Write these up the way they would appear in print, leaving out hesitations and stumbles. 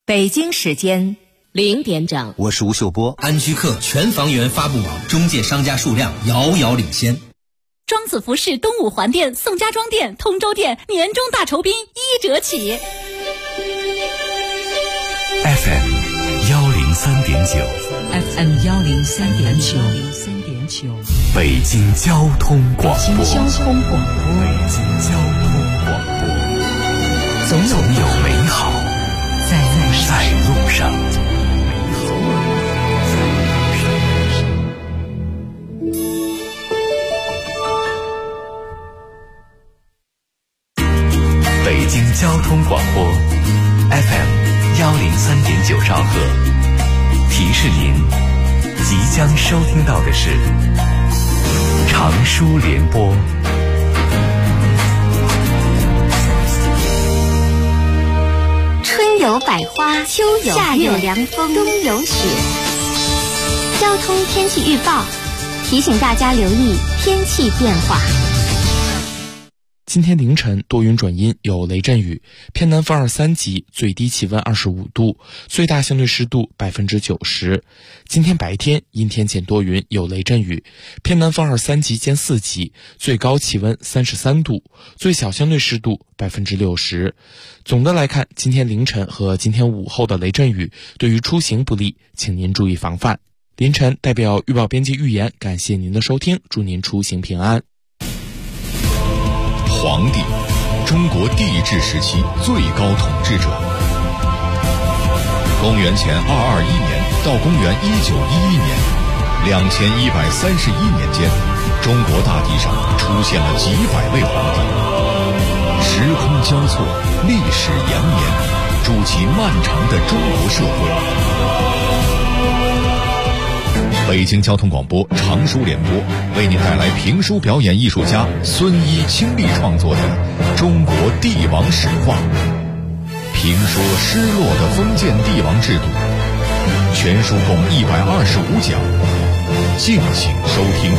北京时间 0点整， 我是吴秀波。 安居客全房源发布网中介商家数量遥遥领先。 庄子服饰东五环店、宋家庄店、通州店年终大酬宾1折起。 FM 103.9 FM 103.9 北京交通广播。 北京交通广播。 总有美好在路上。北京交通广播 FM 103.9兆赫，提示您即将收听到的是长舒联播。 春有百花，秋有夏有凉风，冬有雪。交通天气预报提醒大家留意天气变化。 今天凌晨多云转阴，有雷阵雨，偏南风2、3级，最低气温25度，最大相对湿度90%。今天白天阴天见多云，有雷阵雨，偏南风2、3级兼4级，最高气温33度，最小相对湿度60%。总的来看，今天凌晨和今天午后的雷阵雨对于出行不利，请您注意防范。凌晨代表预报编辑预言，感谢您的收听，祝您出行平安。 黄帝，中国帝制时期最高统治者。公元前221年到公元1911年，2131年间，中国大地上出现了几百位皇帝，时空交错，历史延绵，筑起漫长的中国社会。北京交通广播长舒联播为您带来评书表演艺术家孙一倾力创作的《中国帝王史话》，评说失落的封建帝王制度，全书共125讲，敬请收听。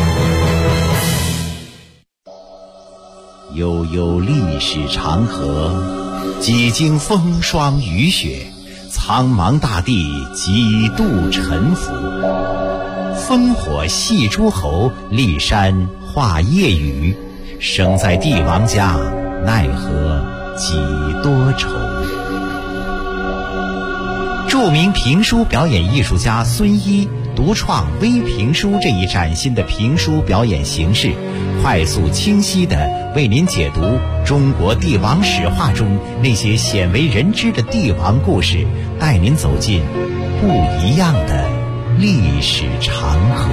悠悠历史长河，几经风霜雨雪，苍茫大地几度沉浮。烽火戏诸侯，骊山画夜雨，生在帝王家，奈何几多愁。著名评书表演艺术家孙一独创微评书这一崭新的评书表演形式，快速清晰地为您解读中国帝王史话中那些鲜为人知的帝王故事，带您走进不一样的历史长河。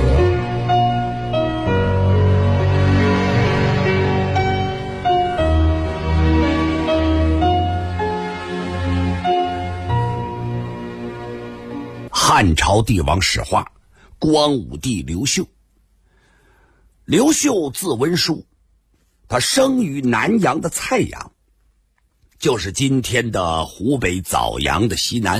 汉朝帝王史话，光武帝刘秀。刘秀字文叔，他生于南阳的蔡阳，就是今天的湖北枣阳的西南。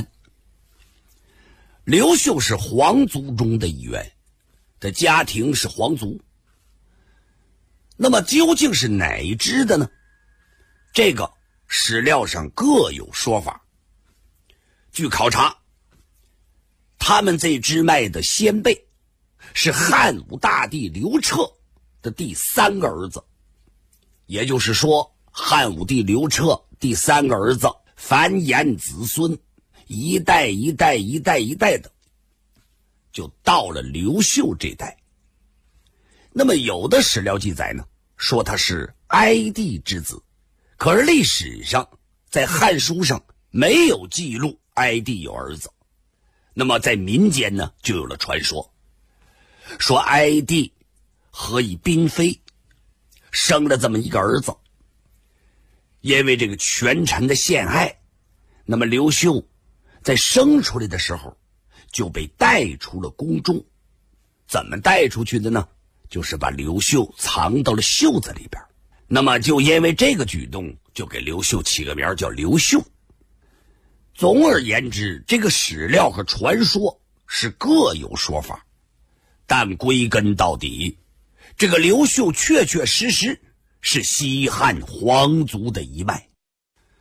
刘秀是皇族中的一员，他家庭是皇族。那么究竟是哪一支的呢？这个史料上各有说法。据考察，他们这支脉的先辈是汉武大帝刘彻的第3个儿子，也就是说，汉武帝刘彻第3个儿子繁衍子孙，一代的，就到了刘秀这代。那么有的史料记载呢，说他是哀帝之子，可是历史上在汉书上没有记录哀帝有儿子。那么在民间呢，就有了传说，说哀帝何以嫔妃，生了这么一个儿子，因为这个权臣的陷害，那么刘秀在生出来的时候就被带出了宫中。怎么带出去的呢？就是把刘秀藏到了袖子里边。那么就因为这个举动，就给刘秀起个名叫刘秀。总而言之，这个史料和传说是各有说法，但归根到底，这个刘秀确确实实是西汉皇族的一脉。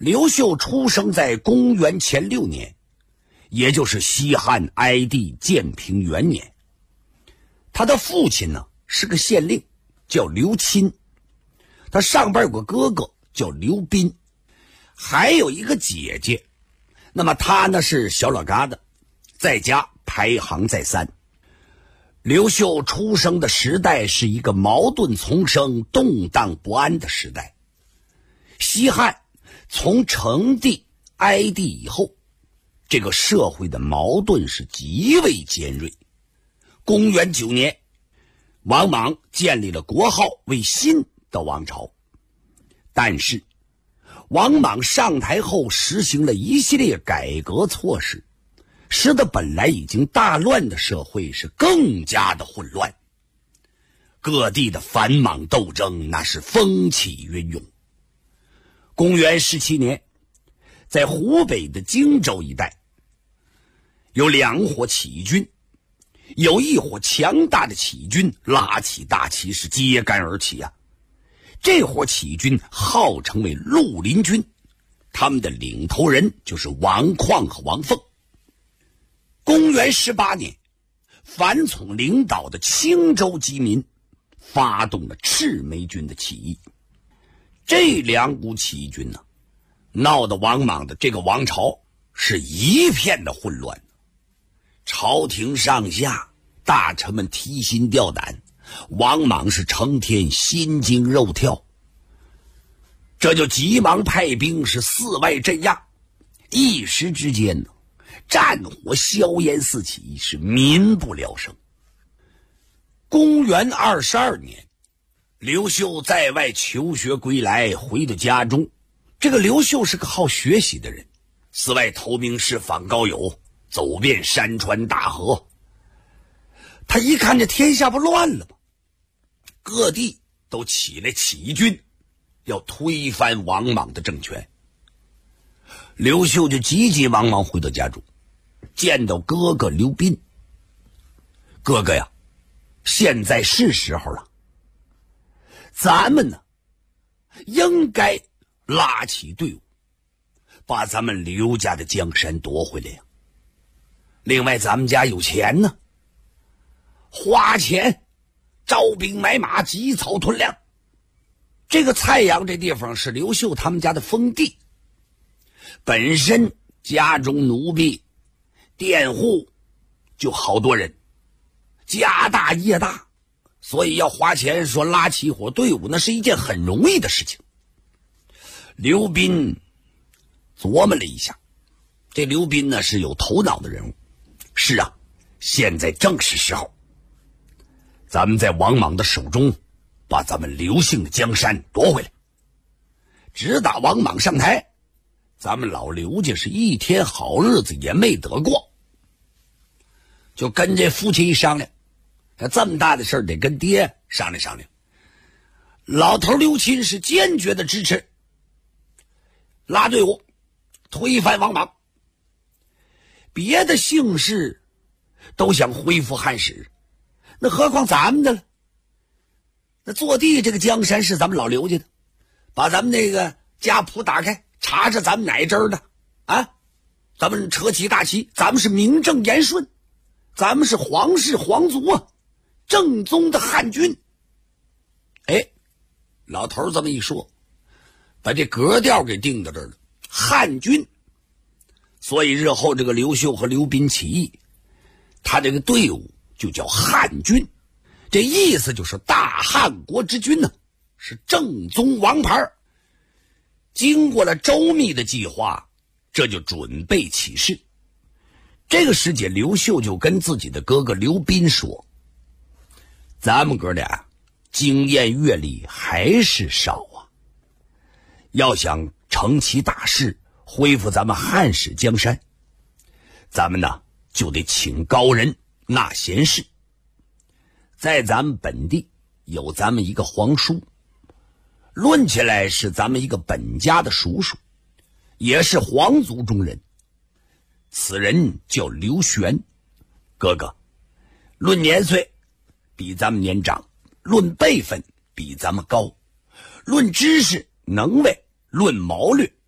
刘秀出生在公元前6年，也就是西汉哀帝建平元年。他的父亲呢是个县令，叫刘钦，他上边有个哥哥叫刘斌，还有一个姐姐。那么他呢是小老疙瘩，在家排行在3。刘秀出生的时代是一个矛盾丛生、动荡不安的时代。西汉从成帝、哀帝以后，这个社会的矛盾是极为尖锐。公元9年，王莽建立了国号为新的王朝，但是王莽上台后实行了一系列改革措施，使得本来已经大乱的社会是更加的混乱，各地的反莽斗争那是风起云涌。公元17年，在湖北的荆州一带，有2伙起义军，有一伙强大的起义军拉起大旗是揭竿而起啊！这伙起义军号称为绿林军，他们的领头人就是王旷和王凤。公元18年，樊崇领导的青州饥民发动了赤眉军的起义。这2股起义军呢，闹得王莽的这个王朝是一片的混乱，朝廷上下大臣们提心吊胆，王莽是成天心惊肉跳，这就急忙派兵是4外镇压，一时之间呢，战火硝烟四起，是民不聊生。公元22年，刘秀在外求学归来，回到家中。这个刘秀是个好学习的人，四外投名师访高友，走遍山川大河。他一看这天下不乱了吗？各地都起来起义军，要推翻王莽的政权。刘秀就急急忙忙回到家中，见到哥哥刘斌。哥哥呀，现在是时候了，咱们呢应该拉起队伍，把咱们刘家的江山夺回来呀。另外咱们家有钱呢，花钱招兵买马，积草屯粮。这个蔡阳这地方是刘秀他们家的封地，本身家中奴婢佃户就好多人，家大业大，所以要花钱说拉起一伙队伍，那是一件很容易的事情。刘斌琢磨了一下，这刘斌呢是有头脑的人物，是啊，现在正是时候，咱们在王莽的手中把咱们刘姓的江山夺回来。直打王莽上台，咱们老刘家是一天好日子也没得过。就跟这父亲一商量，这么大的事得跟爹商量商量。老头刘钦是坚决的支持，拉队伍推翻王莽。别的姓氏都想恢复汉室，那何况咱们的了？那坐地这个江山是咱们老刘家的，把咱们那个家谱打开，查查咱们哪一支的啊？咱们扯起大旗，咱们是名正言顺，咱们是皇室皇族啊，正宗的汉军。哎，老头这么一说，把这格调给定到这儿了，汉军。所以日后这个刘秀和刘斌起义，他这个队伍就叫汉军，这意思就是大汉国之君呢，是正宗王牌。经过了周密的计划，这就准备起事。这个时节，刘秀就跟自己的哥哥刘斌说，咱们哥俩经验阅历还是少啊，要想成其大事，恢复咱们汉室江山，咱们呢就得请高人纳贤士。在咱们本地有咱们一个皇叔，论起来是咱们一个本家的叔叔，也是皇族中人。此人叫刘玄，哥哥，论年岁比咱们年长，论辈分比咱们高，论知识能为，论谋略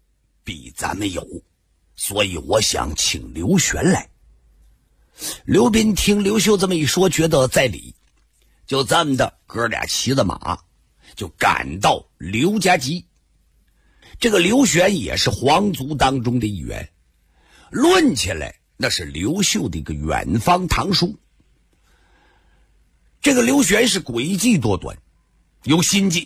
比咱们有，所以我想请刘玄来。刘斌听刘秀这么一说，觉得在理，就这么的，哥俩骑着马就赶到刘家集。这个刘玄也是皇族当中的一员，论起来那是刘秀的一个远方堂叔。这个刘玄是诡计多端，有心计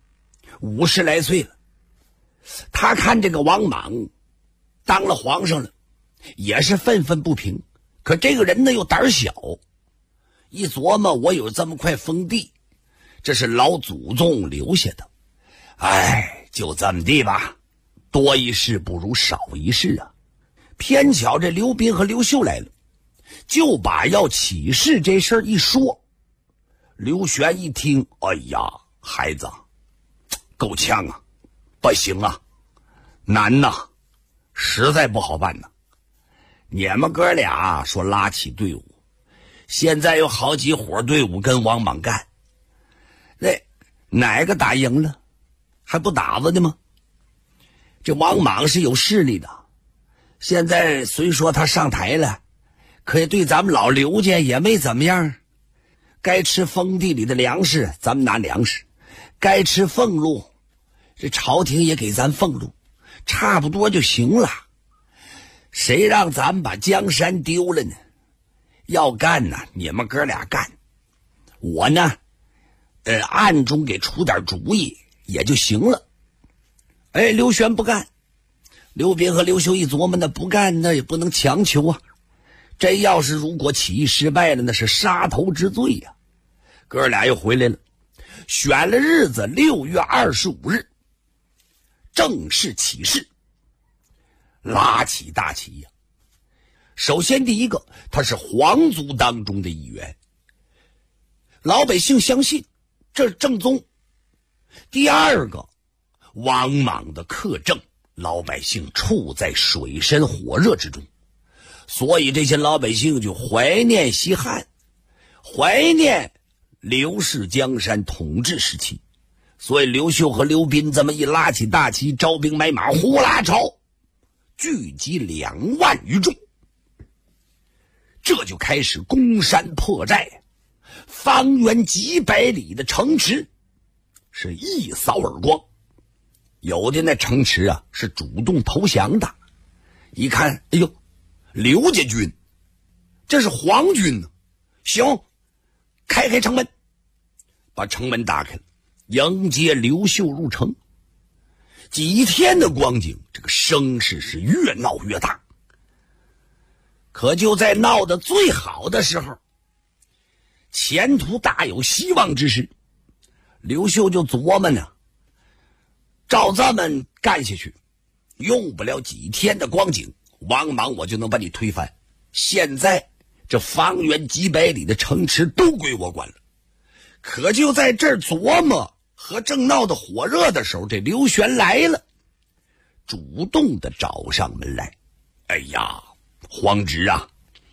，50来岁了。他看这个王莽当了皇上了，也是愤愤不平。可这个人呢又胆小，一琢磨我有这么块封地，这是老祖宗留下的，哎，就这么地吧，多一事不如少一事啊。偏巧这刘斌和刘秀来了，就把要起事这事儿一说。刘玄一听，哎呀，孩子够呛啊，不行啊，难呐，实在不好办呐。你们哥俩说拉起队伍，现在有好几伙队伍跟王莽干，那哪个打赢了还不打着呢吗？这王莽是有势力的，现在虽说他上台了，可是对咱们老刘家也没怎么样。该吃封地里的粮食咱们拿粮食，该吃俸禄这朝廷也给咱俸禄，差不多就行了。谁让咱们把江山丢了呢？要干呢，你们哥俩干，我呢暗中给出点主意也就行了。哎，刘玄不干，刘斌和刘秀一琢磨，那不干那也不能强求啊，真要是如果起义失败了，那是杀头之罪呀。哥俩又回来了，选了日子6月25日正式起事，拉起大旗呀。首先第一个，他是皇族当中的一员，老百姓相信这是正宗。第二个，王莽的克政，老百姓处在水深火热之中，所以这些老百姓就怀念西汉，怀念刘氏江山统治时期。所以刘秀和刘斌这么一拉起大旗，招兵买马，呼啦朝，聚集2万余众，这就开始攻山破寨，方圆几百里的城池是一扫而光。有的那城池啊是主动投降的，一看，哎呦，刘家军，这是皇军呢，行，开城门，把城门打开了，迎接刘秀入城。几天的光景，这个声势是越闹越大。可就在闹得最好的时候，前途大有希望之时，刘秀就琢磨呢，照这么干下去，用不了几天的光景，王莽我就能把你推翻。现在这方圆几百里的城池都归我管了。可就在这儿琢磨和正闹得火热的时候，这刘玄来了，主动的找上门来。哎呀，皇侄啊，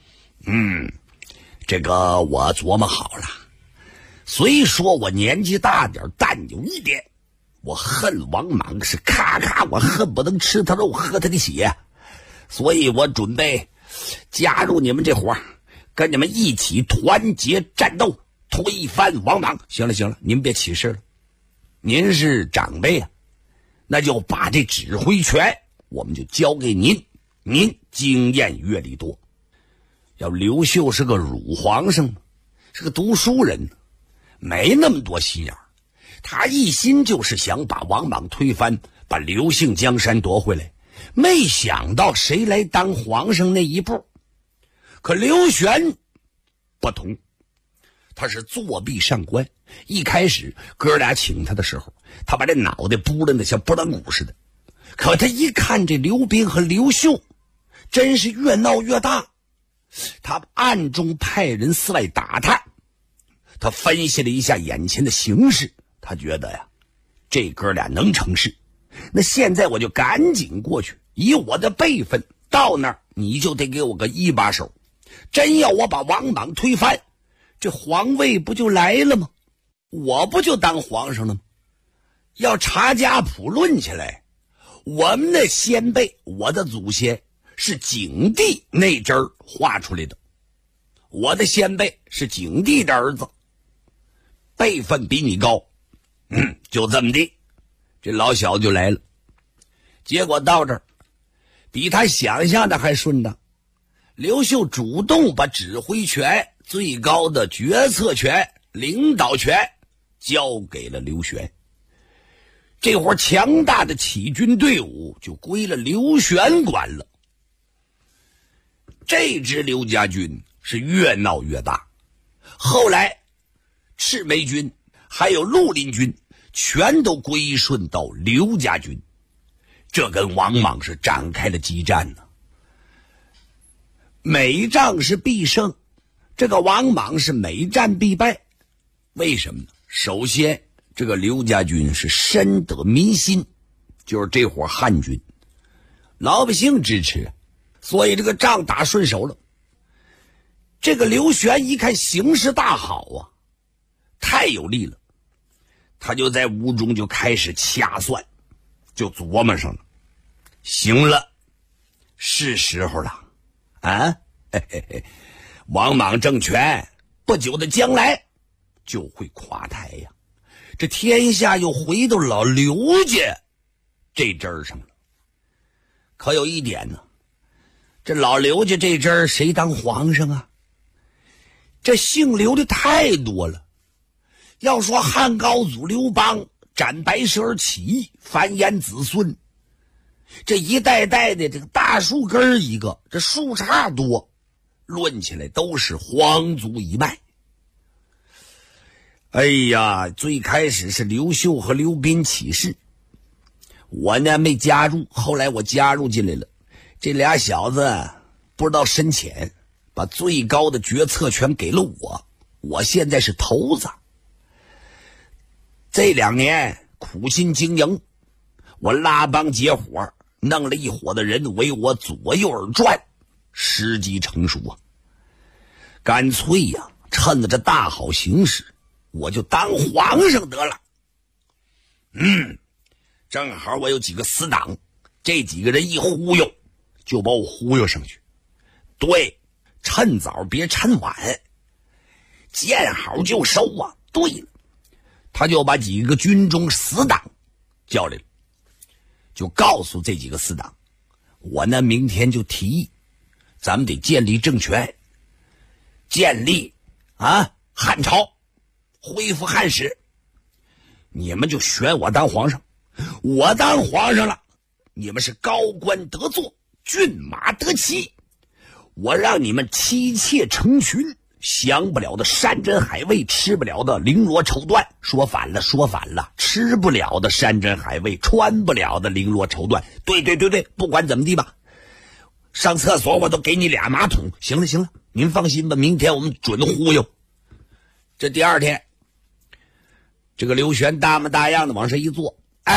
这个我琢磨好了，虽说我年纪大点，但有一点，我恨王莽是咔咔，我恨不能吃他肉喝他的血，所以我准备加入你们这伙，跟你们一起团结战斗，推翻王莽。行了，您别起事了，您是长辈啊，那就把这指挥权我们就交给您，您经验阅历多。要刘秀是个乳皇上，是个读书人，没那么多心眼儿，他一心就是想把王莽推翻，把刘姓江山夺回来，没想到谁来当皇上那一步。可刘玄不同，他是作壁上观。一开始哥俩请他的时候，他把这脑袋扑棱的像拨浪鼓似的，可他一看这刘斌和刘秀真是越闹越大，他暗中派人四外打探。他分析了一下眼前的形势，他觉得呀，这哥俩能成事，那现在我就赶紧过去，以我的辈分到那儿，你就得给我个一把手。真要我把王莽推翻，这皇位不就来了吗？我不就当皇上了吗？要查家谱论起来， 我们的先辈，我的祖先是景帝那阵儿画出来的，我的先辈是景帝的儿子，辈分比你高，就这么的，这老小子就来了。结果到这儿，比他想象的还顺当。刘秀主动把指挥权、最高的决策权、领导权交给了刘玄。这会儿强大的起军队伍就归了刘玄管了。这支刘家军是越闹越大，后来赤眉军还有绿林军全都归顺到刘家军，这跟王莽是展开了激战呢。每仗是必胜，这个王莽是每战必败。为什么呢？首先这个刘家军是深得民心，就是这伙汉军老百姓支持，所以这个仗打顺手了。这个刘玄一看形势大好啊，太有利了，他就在屋中就开始掐算，就琢磨上了，行了，是时候了啊！王莽政权不久的将来就会垮台呀，这天下又回到老刘家这阵儿上了。可有一点呢，这老刘家这阵儿谁当皇上啊？这姓刘的太多了。要说汉高祖刘邦斩白蛇而起义，繁衍子孙，这一代代的这个大树根一个，这树杈多，论起来都是皇族一脉。哎呀，最开始是刘秀和刘斌起事，我呢没加入，后来我加入进来了。这俩小子不知道深浅，把最高的决策权给了我，我现在是头子。这2年苦心经营，我拉帮结伙，弄了一伙的人为我左右而转，时机成熟啊！干脆呀，趁着这大好形势，我就当皇上得了。正好我有几个死党，这几个人一忽悠，就把我忽悠上去。对，趁早别趁晚，见好就收啊！对了，他就把几个军中死党叫来了，就告诉这几个死党，我呢明天就提议，咱们得建立政权，建立汉朝，恢复汉室，你们就选我当皇上。我当皇上了，你们是高官得坐，骏马得骑，我让你们妻妾成群，享不了的山珍海味，吃不了的绫罗绸缎，说反了，吃不了的山珍海味，穿不了的绫罗绸缎。对，不管怎么地吧，上厕所我都给你俩马桶。行了，您放心吧，明天我们准忽悠。这第二天，这个刘玄大模大样的往上一坐，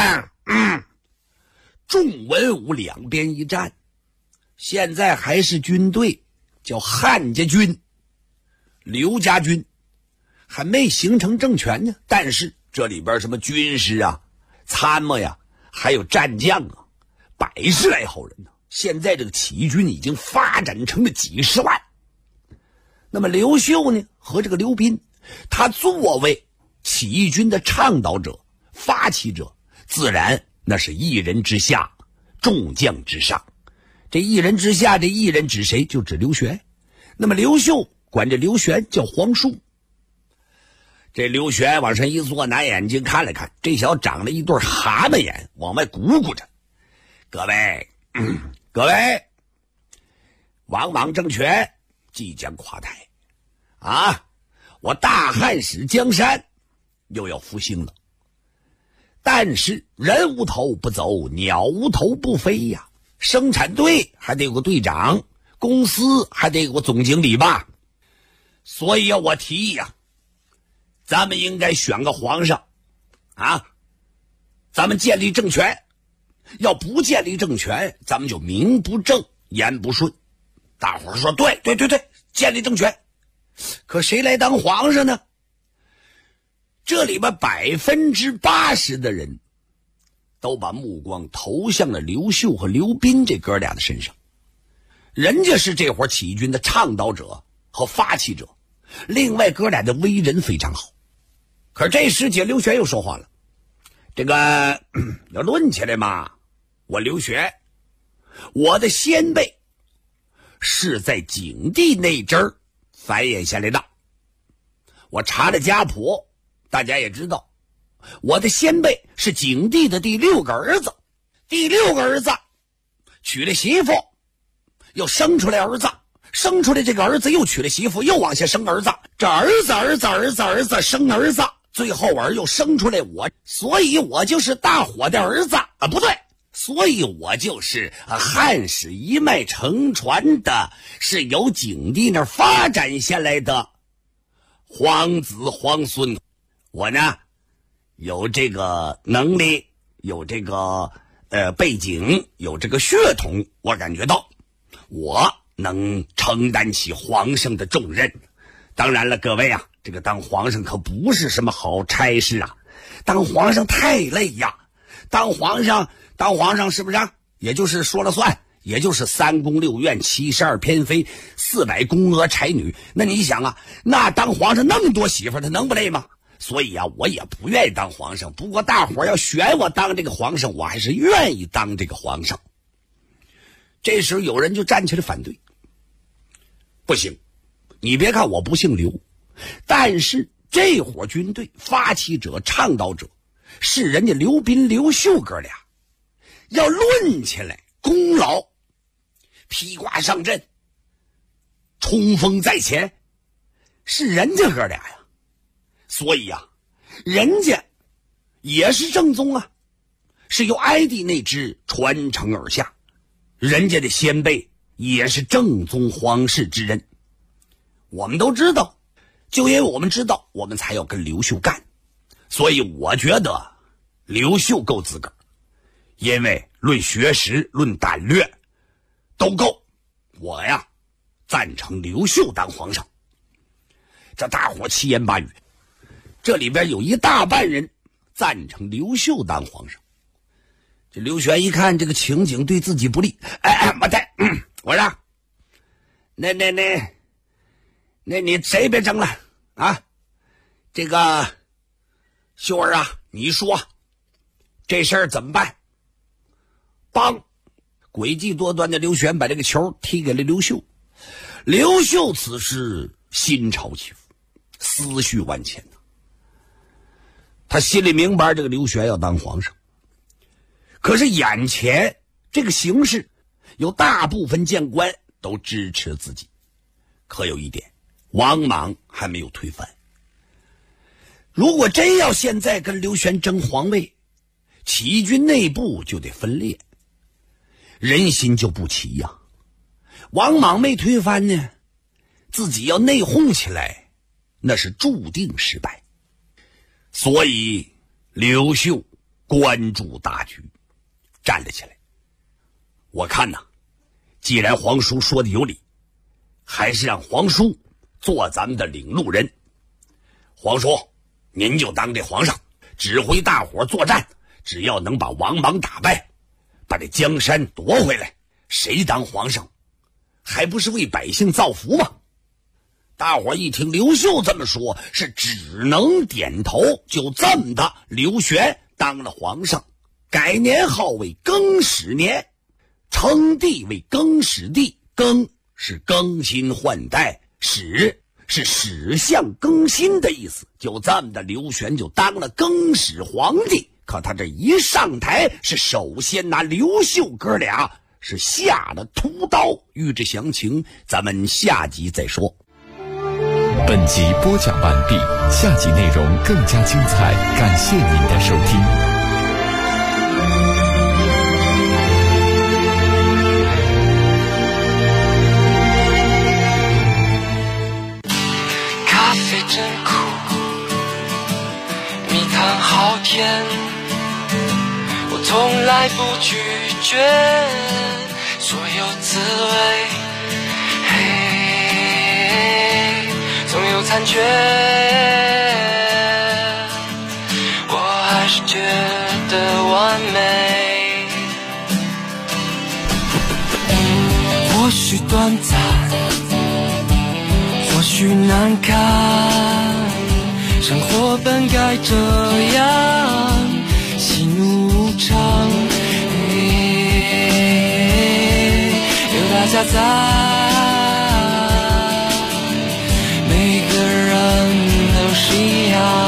众文武两边一站，现在还是军队，叫汉家军，刘家军还没形成政权呢，但是这里边什么军师啊、参谋呀，还有战将啊，100来号人呢。现在这个起义军已经发展成了几十万。那么刘秀呢和这个刘斌，他作为起义军的倡导者、发起者，自然那是一人之下，众将之上。这一人之下，这一人指谁？就指刘玄。那么刘秀管这刘玄叫皇叔。这刘玄往上一坐，拿眼睛看了看，这小长了一对蛤蟆眼，往外鼓鼓着。各位，王莽政权即将垮台啊！我大汉使江山又要复兴了。但是人无头不走，鸟无头不飞呀。生产队还得有个队长，公司还得有个总经理吧。所以我提议啊，咱们应该选个皇上啊，咱们建立政权。要不建立政权，咱们就名不正言不顺。大伙儿说对，建立政权。可谁来当皇上呢？这里边80%的人都把目光投向了刘秀和刘斌这哥俩的身上。人家是这伙起义军的倡导者和发起者，另外哥俩的为人非常好。可是这时节刘玄又说话了，这个要论起来嘛，我刘玄，我的先辈是在景帝那阵儿繁衍下来的。我查了家谱，大家也知道，我的先辈是景帝的第6个儿子，第6个儿子娶了媳妇，又生出来儿子，生出来这个儿子又娶了媳妇，又往下生儿子，这儿子生儿子，最后又生出来我，所以我就是大伙的儿子啊，不对，所以我就是汉史一脉承传的，是由景帝那儿发展下来的皇子皇孙。我呢有这个能力，有这个背景，有这个血统，我感觉到我能承担起皇上的重任。当然了，各位啊，这个当皇上可不是什么好差事啊，当皇上太累呀，当皇上是不是啊？也就是说了算，也就是3宫6院72偏妃400宫娥才女。那你想啊，那当皇上那么多媳妇，他能不累吗？所以啊，我也不愿意当皇上，不过大伙要选我当这个皇上，我还是愿意当这个皇上。这时候有人就站起来反对，不行，你别看我不姓刘，但是这伙军队发起者倡导者是人家刘斌刘秀哥俩，要论起来功劳，披挂上阵，冲锋在前，是人家哥俩呀。所以啊，人家也是正宗啊，是由哀帝那支传承而下，人家的先辈也是正宗皇室之人。我们都知道，就因为我们知道，我们才要跟刘秀干。所以我觉得刘秀够资格，因为论学识论胆略都够。我呀赞成刘秀当皇上。这大伙七言八语，这里边有一大半人赞成刘秀当皇上。这刘玄一看这个情景对自己不利，妈的，我说那你谁别争了啊？这个秀儿啊，你说这事儿怎么办？帮诡计多端的刘玄把这个球踢给了刘秀。刘秀此时心潮起伏，思绪万千呢。他心里明白这个刘玄要当皇上，可是眼前这个形势，有大部分谏官都支持自己，可有一点，王莽还没有推翻。如果真要现在跟刘玄争皇位，起义军内部就得分裂，人心就不齐呀。王莽没推翻呢，自己要内讧起来，那是注定失败。所以刘秀关注大局，站了起来。我看呐，既然皇叔说的有理，还是让皇叔做咱们的领路人。皇叔，您就当这皇上，指挥大伙作战，只要能把王莽打败，把这江山夺回来，谁当皇上还不是为百姓造福吗？大伙一听刘秀这么说，是只能点头。就这么的，刘玄当了皇上，改年号为更始年，称帝为更始帝。更是更新换代，始是史相更新的意思。就这么的，刘玄就当了更始皇帝。可他这一上台，是首先拿刘秀哥俩是下了屠刀。欲知详情，咱们下集再说。 本集播讲完毕，下集内容更加精彩，感谢您的收听。 咖啡真苦，蜜糖好甜，我从来不拒绝所有滋味，总有残缺，我还是觉得完美。 许短暂，或许难堪，生活本该这样，喜怒无常，有大家在，每个人都是一样。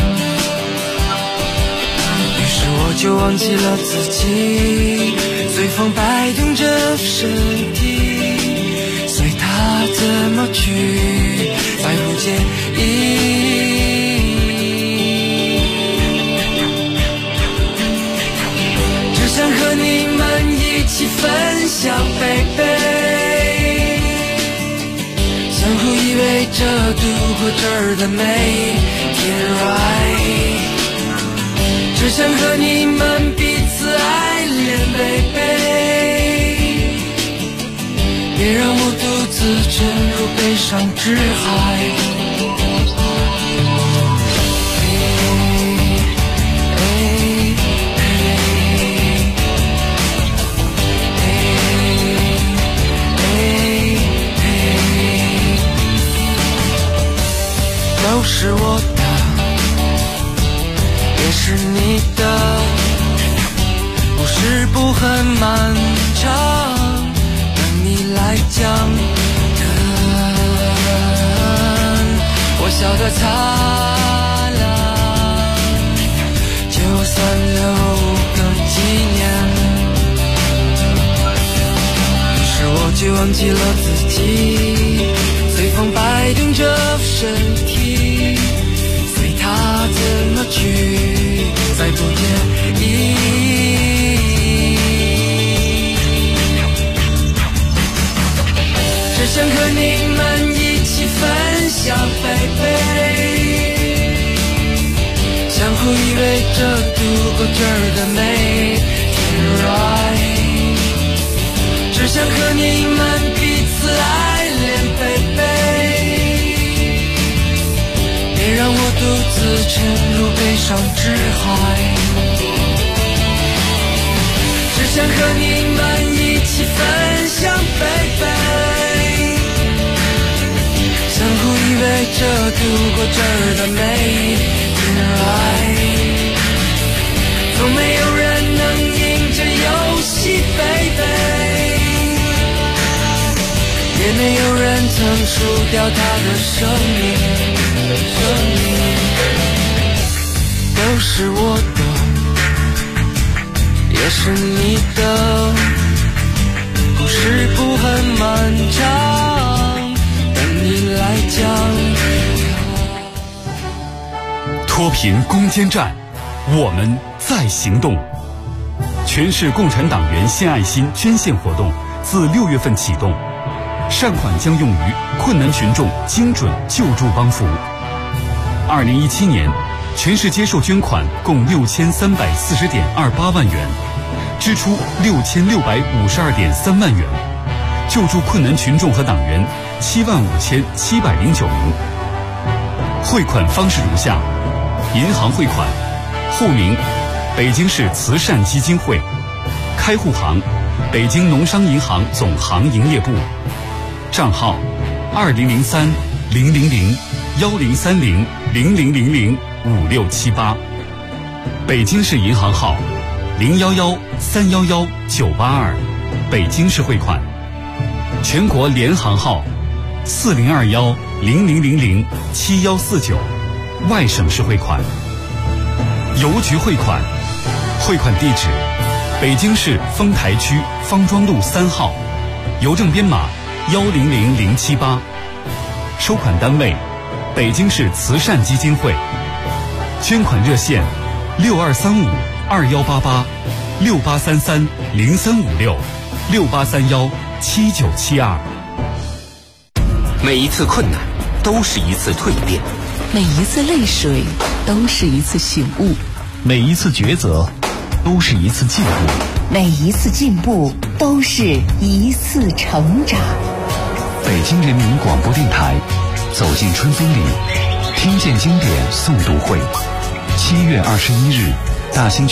于是我就忘记了自己，随风摆动着身体，随它怎么去，再不介意。只想和你们一起分享，baby，相互依偎着度过这儿的每天 right。只想和你们彼此爱恋 baby， 别让我独自沉入悲伤之海。都是我的，也是你的，故事不很漫长，等你来讲。我笑得灿烂，就算留个纪念。于是我就忘记了自己，随风摆动着身体，随它怎么去，再不介意。只想和你们一起分享 baby， 相互依偎着度过这儿的每天 right。 只想和你们彼此爱恋 baby， 别让我独自沉入悲伤之海。只想和你们一起分享 baby， 相互依偎着度过这儿的每天 right。 从没有人能赢这游戏 baby，也没有人曾输掉他的生命，都是我的，也是你的，故事不很漫长，等你来讲。 脱贫攻坚战，我们在行动。全市共产党员献爱心捐献活动自6月份启动，善款将用于困难群众精准救助帮扶。2017年，全市接受捐款共6340.28万元，支出6652.3万元，救助困难群众和党员75709名。汇款方式如下：银行汇款，户名北京市慈善基金会，开户行北京农商银行总行营业部，账号2030-1030-1030-00005678，北京市银行号011-311-982，北京市汇款，全国联行号4021-0000-7149，外省市汇款。邮局汇款，汇款地址北京市丰台区方庄路3号，邮政编码100078，收款单位北京市慈善基金会，捐款热线6235-2888-6833-0356-6831-7972。 每一次困难都是一次蜕变， 每一次泪水都是一次醒悟， 每一次抉择都是一次进步， 每一次进步都是一次成长。 北京人民广播电台，走进春风里，听见经典诵读会，7月21日，大兴区